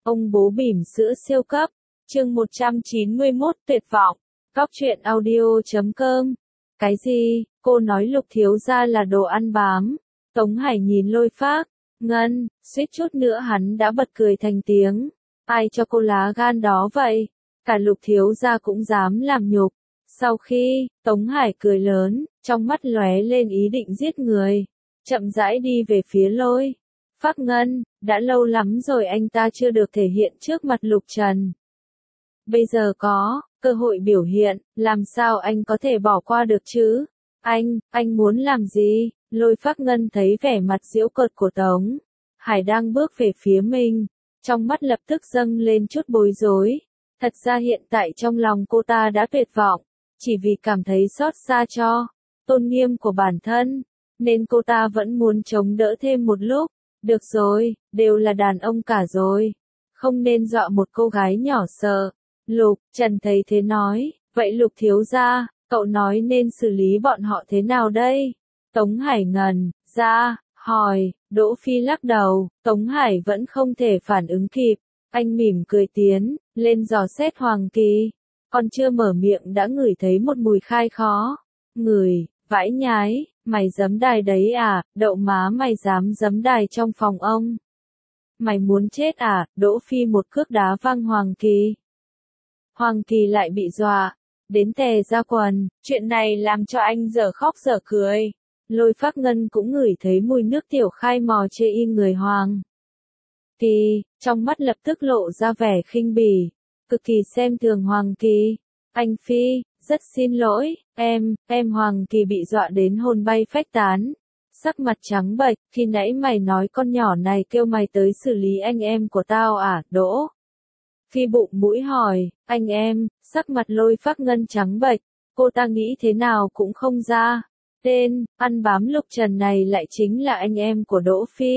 Ông bố bỉm sữa siêu cấp, chương 191 tuyệt vọng, Cóc truyện audio.com. Cái gì, cô nói Lục thiếu gia là đồ ăn bám. Tống Hải nhìn Lôi Phác Ngân, suýt chút nữa hắn đã bật cười thành tiếng. Ai cho cô lá gan đó vậy? Cả Lục thiếu gia cũng dám làm nhục. Sau khi, Tống Hải cười lớn, trong mắt lóe lên ý định giết người. Chậm rãi đi về phía Lôi Phác Ngân, đã lâu lắm rồi anh ta chưa được thể hiện trước mặt Lục Trần. Bây giờ có cơ hội biểu hiện, làm sao anh có thể bỏ qua được chứ? Anh muốn làm gì? Lôi Phác Ngân thấy vẻ mặt giễu cợt của Tống Hải đang bước về phía mình, trong mắt lập tức dâng lên chút bối rối. Thật ra hiện tại trong lòng cô ta đã tuyệt vọng, chỉ vì cảm thấy xót xa cho tôn nghiêm của bản thân, nên cô ta vẫn muốn chống đỡ thêm một lúc. Được rồi, đều là đàn ông cả rồi, không nên dọa một cô gái nhỏ sợ. Lục Trần thấy thế nói, vậy Lục thiếu gia, cậu nói nên xử lý bọn họ thế nào đây? Tống Hải ngần ra, hỏi. Đỗ Phi lắc đầu. Tống Hải vẫn không thể phản ứng kịp. Anh mỉm cười tiến lên dò xét Hoàng Kỳ. Còn chưa mở miệng đã ngửi thấy một mùi khai khó ngửi, vãi nhái. Mày giấm đài đấy à? Đậu má mày dám giấm đài trong phòng ông? Mày muốn chết à? Đỗ Phi một cước đá văng Hoàng Kỳ. Hoàng Kỳ lại bị dọa đến tè ra quần. Chuyện này làm cho anh dở khóc dở cười. Lôi Phác Ngân cũng ngửi thấy mùi nước tiểu khai mò chê y người Hoàng Kỳ, trong mắt lập tức lộ ra vẻ khinh bỉ, cực kỳ xem thường Hoàng Kỳ. Anh Phi, rất xin lỗi, em Hoàng Kỳ bị dọa đến hồn bay phách tán, sắc mặt trắng bệch. Khi nãy mày nói con nhỏ này kêu mày tới xử lý anh em của tao à? Đỗ Phi bụng mũi hỏi. Anh em? Sắc mặt Lôi Phác Ngân trắng bệch, cô ta nghĩ thế nào cũng không ra. Tên ăn bám Lục Trần này lại chính là anh em của Đỗ Phi.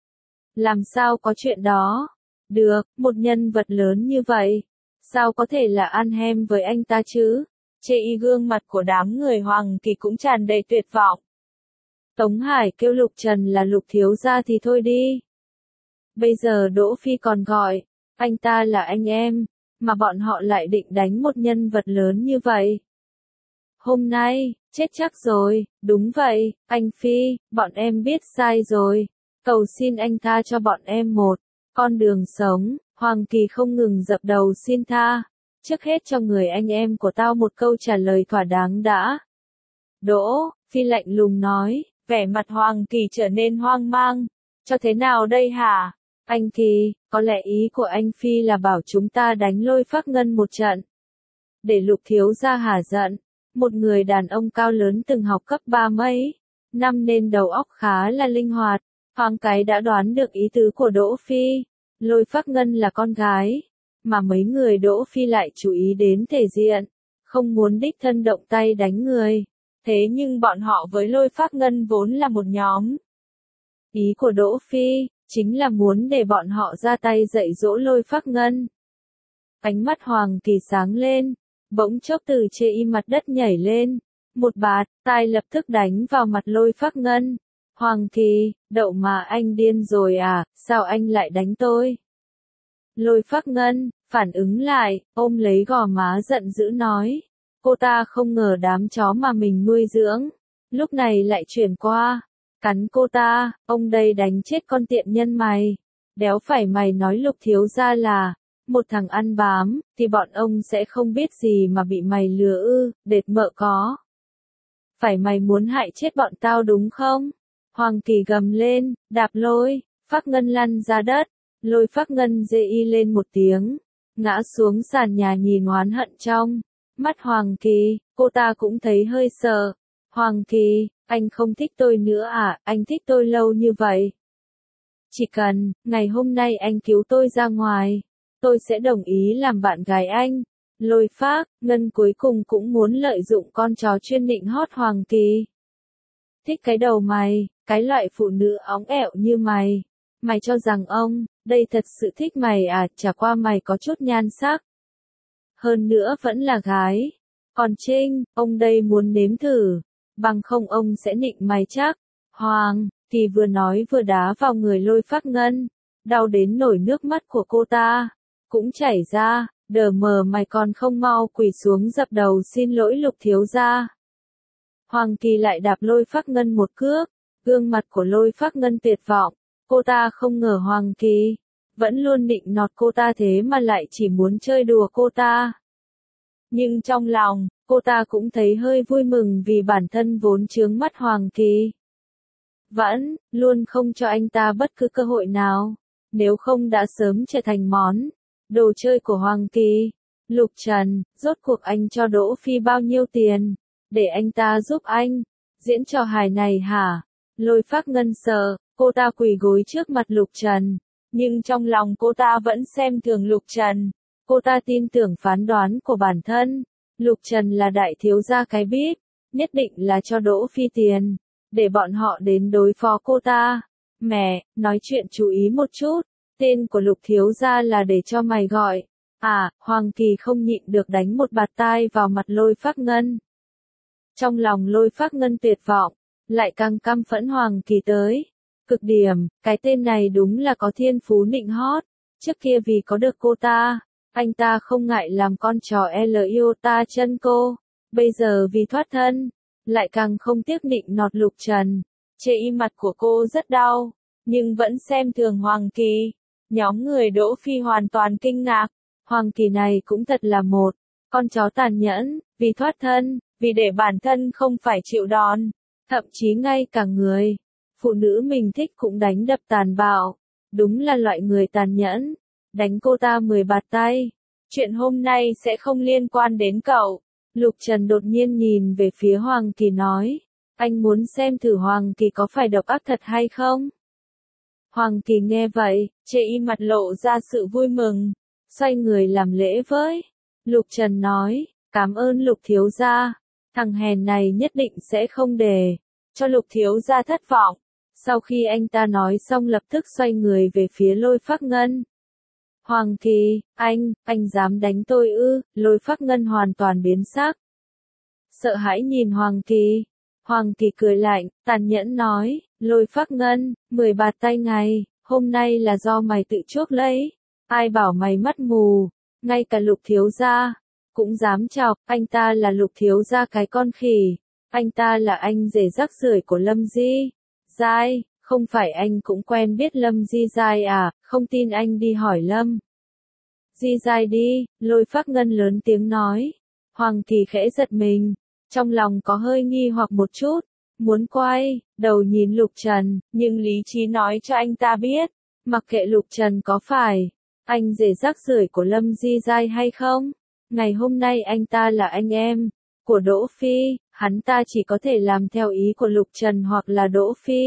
Làm sao có chuyện đó? Được, một nhân vật lớn như vậy, sao có thể là ăn hem với anh ta chứ? Chê y gương mặt của đám người Hoàng Kỳ cũng tràn đầy tuyệt vọng. Tống Hải kêu Lục Trần là Lục thiếu gia thì thôi đi. Bây giờ Đỗ Phi còn gọi anh ta là anh em, mà bọn họ lại định đánh một nhân vật lớn như vậy. Hôm nay, chết chắc rồi. Đúng vậy, anh Phi, bọn em biết sai rồi. Cầu xin anh tha cho bọn em một con đường sống. Hoàng Kỳ không ngừng dập đầu xin tha. Trước hết cho người anh em của tao một câu trả lời thỏa đáng đã. Đỗ Phi lạnh lùng nói, vẻ mặt Hoàng Kỳ trở nên hoang mang. Cho thế nào đây hả? Anh Kỳ, có lẽ ý của anh Phi là bảo chúng ta đánh Lôi Phác Ngân một trận, để Lục thiếu gia hả giận. Một người đàn ông cao lớn từng học cấp 3 mấy năm nên đầu óc khá là linh hoạt, thoáng cái đã đoán được ý tứ của Đỗ Phi. Lôi Phác Ngân là con gái, mà mấy người Đỗ Phi lại chú ý đến thể diện, không muốn đích thân động tay đánh người. Thế nhưng bọn họ với Lôi Phác Ngân vốn là một nhóm. Ý của Đỗ Phi chính là muốn để bọn họ ra tay dạy dỗ Lôi Phác Ngân. Ánh mắt Hoàng Kỳ sáng lên, bỗng chốc từ chê y mặt đất nhảy lên, một bạt tai lập tức đánh vào mặt Lôi Phác Ngân. Hoàng Kỳ, đậu mà anh điên rồi à? Sao anh lại đánh tôi? Lôi Phác Ngân phản ứng lại, ôm lấy gò má giận dữ nói. Cô ta không ngờ đám chó mà mình nuôi dưỡng lúc này lại chuyển qua cắn cô ta. Ông đây đánh chết con tiện nhân mày. Đéo phải mày nói Lục thiếu gia là một thằng ăn bám, thì bọn ông sẽ không biết gì mà bị mày lừa ư? Đệt mợ có phải mày muốn hại chết bọn tao đúng không? Hoàng Kỳ gầm lên, đạp Lôi Phác Ngân lăn ra đất. Lôi Phác Ngân dê y lên một tiếng, ngã xuống sàn nhà nhìn oán hận trong mắt Hoàng Kỳ. Cô ta cũng thấy hơi sợ. Hoàng Kỳ, anh không thích tôi nữa à? Anh thích tôi lâu như vậy, chỉ cần ngày hôm nay anh cứu tôi ra ngoài, tôi sẽ đồng ý làm bạn gái anh. Lôi Phác Ngân cuối cùng cũng muốn lợi dụng con chó chuyên nịnh hót Hoàng Kỳ. Thích cái đầu mày, cái loại phụ nữ óng ẹo như mày. Mày cho rằng ông đây thật sự thích mày à? Chả qua mày có chút nhan sắc, hơn nữa vẫn là gái. Còn Trinh, ông đây muốn nếm thử, bằng không ông sẽ nịnh mày chắc. Hoàng Kỳ vừa nói vừa đá vào người Lôi Phác Ngân. đau đến nổi nước mắt của cô ta cũng chảy ra, đờ mờ mày còn không mau quỳ xuống dập đầu xin lỗi Lục thiếu gia. Hoàng Kỳ lại đạp Lôi Phác Ngân một cước, gương mặt của Lôi Phác Ngân tuyệt vọng, cô ta không ngờ Hoàng Kỳ vẫn luôn nịnh nọt cô ta thế mà lại chỉ muốn chơi đùa cô ta. Nhưng trong lòng, cô ta cũng thấy hơi vui mừng vì bản thân vốn chướng mắt Hoàng Kỳ. Vẫn, luôn không cho anh ta bất cứ cơ hội nào, nếu không đã sớm trở thành món đồ chơi của Hoàng Kỳ. Lục Trần, rốt cuộc anh cho Đỗ Phi bao nhiêu tiền, để anh ta giúp anh diễn trò hài này hả? Lôi Phác Ngân sợ, cô ta quỳ gối trước mặt Lục Trần, nhưng trong lòng cô ta vẫn xem thường Lục Trần. Cô ta tin tưởng phán đoán của bản thân, Lục Trần là đại thiếu gia cái bíp, nhất định là cho Đỗ Phi tiền, để bọn họ đến đối phó cô ta. Mẹ, nói chuyện chú ý một chút, tên của Lục thiếu gia là để cho mày gọi. À, Hoàng Kỳ không nhịn được đánh một bạt tai vào mặt Lôi Phác Ngân. Trong lòng Lôi Phác Ngân tuyệt vọng, lại càng căm phẫn Hoàng Kỳ tới cực điểm, cái tên này đúng là có thiên phú nịnh hót, trước kia vì có được cô ta, anh ta không ngại làm con trò Iota chân cô, bây giờ vì thoát thân, lại càng không tiếc nịnh nọt Lục Trần. Chê y mặt của cô rất đau, nhưng vẫn xem thường Hoàng Kỳ. Nhóm người Đỗ Phi hoàn toàn kinh ngạc, Hoàng Kỳ này cũng thật là một con chó tàn nhẫn, vì thoát thân, vì để bản thân không phải chịu đòn, thậm chí ngay cả người phụ nữ mình thích cũng đánh đập tàn bạo, đúng là loại người tàn nhẫn, đánh cô ta 10 bạt tay. Chuyện hôm nay sẽ không liên quan đến cậu. Lục Trần đột nhiên nhìn về phía Hoàng Kỳ nói, anh muốn xem thử Hoàng Kỳ có phải độc ác thật hay không? Hoàng Kỳ nghe vậy, chê y mặt lộ ra sự vui mừng, xoay người làm lễ với Lục Trần nói, cảm ơn Lục thiếu gia, thằng hèn này nhất định sẽ không để cho Lục thiếu gia thất vọng. Sau khi anh ta nói xong lập tức xoay người về phía Lôi Phác Ngân. Hoàng Kỳ, anh dám đánh tôi ư? Lôi Phác Ngân hoàn toàn biến sắc. Sợ hãi nhìn Hoàng Kỳ. Hoàng Kỳ cười lạnh, tàn nhẫn nói, Lôi Phác Ngân, 10 bạt tay ngày, hôm nay là do mày tự chuốc lấy. Ai bảo mày mắt mù, ngay cả Lục thiếu gia cũng dám chọc, anh ta là Lục thiếu gia cái con khỉ. Anh ta là anh rể rắc rưởi của Lâm Di Giai, không phải anh cũng quen biết Lâm Di Giai à, không tin anh đi hỏi Lâm Di Giai đi, Lôi Phác Ngân lớn tiếng nói. Hoàng Kỳ khẽ giật mình, trong lòng có hơi nghi hoặc một chút, muốn quay đầu nhìn Lục Trần, nhưng lý trí nói cho anh ta biết, mặc kệ Lục Trần có phải anh rể rắc rưởi của Lâm Di Giai hay không, ngày hôm nay anh ta là anh em của Đỗ Phi, hắn ta chỉ có thể làm theo ý của Lục Trần hoặc là Đỗ Phi.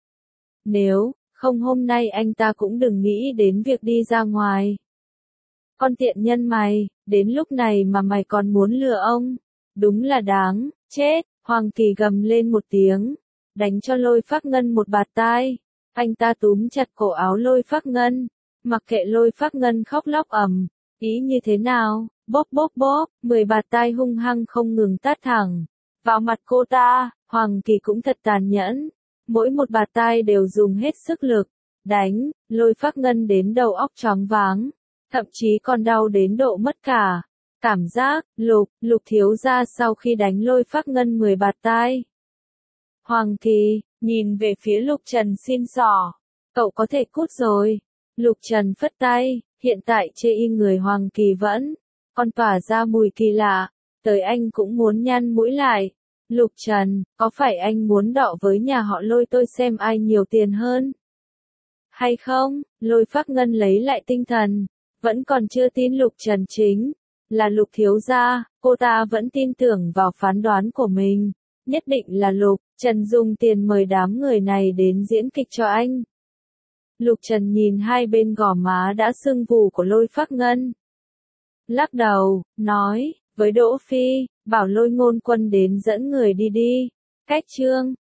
Nếu không hôm nay anh ta cũng đừng nghĩ đến việc đi ra ngoài. Con tiện nhân mày, đến lúc này mà mày còn muốn lừa ông, đúng là đáng chết. Hoàng Kỳ gầm lên một tiếng, đánh cho Lôi Phác Ngân một bạt tai. Anh ta túm chặt cổ áo Lôi Phác Ngân, mặc kệ Lôi Phác Ngân khóc lóc ầm ý như thế nào, bóp bóp bóp, 10 bạt tai hung hăng không ngừng tát thẳng vào mặt cô ta. Hoàng Kỳ cũng thật tàn nhẫn, mỗi một bạt tai đều dùng hết sức lực đánh Lôi Phác Ngân đến đầu óc choáng váng, thậm chí còn đau đến độ mất cả cảm giác. Lục thiếu gia sau khi đánh Lôi Phác Ngân 10 bạt tai, Hoàng Kỳ nhìn về phía Lục Trần xin xỏ, cậu có thể cút rồi. Lục Trần phất tay, hiện tại chê y người Hoàng Kỳ vẫn còn tỏa ra mùi kỳ lạ, tới anh cũng muốn nhăn mũi lại. Lục Trần, có phải anh muốn đọ với nhà họ Lôi tôi xem ai nhiều tiền hơn hay không? Lôi Phác Ngân lấy lại tinh thần, vẫn còn chưa tin Lục Trần chính là Lục thiếu gia, cô ta vẫn tin tưởng vào phán đoán của mình, nhất định là Lục Trần dùng tiền mời đám người này đến diễn kịch cho anh. Lục Trần nhìn hai bên gò má đã sưng vù của Lôi Phác Ngân, lắc đầu, nói với Đỗ Phi, bảo Lôi Ngôn Quân đến dẫn người đi đi. Cách chương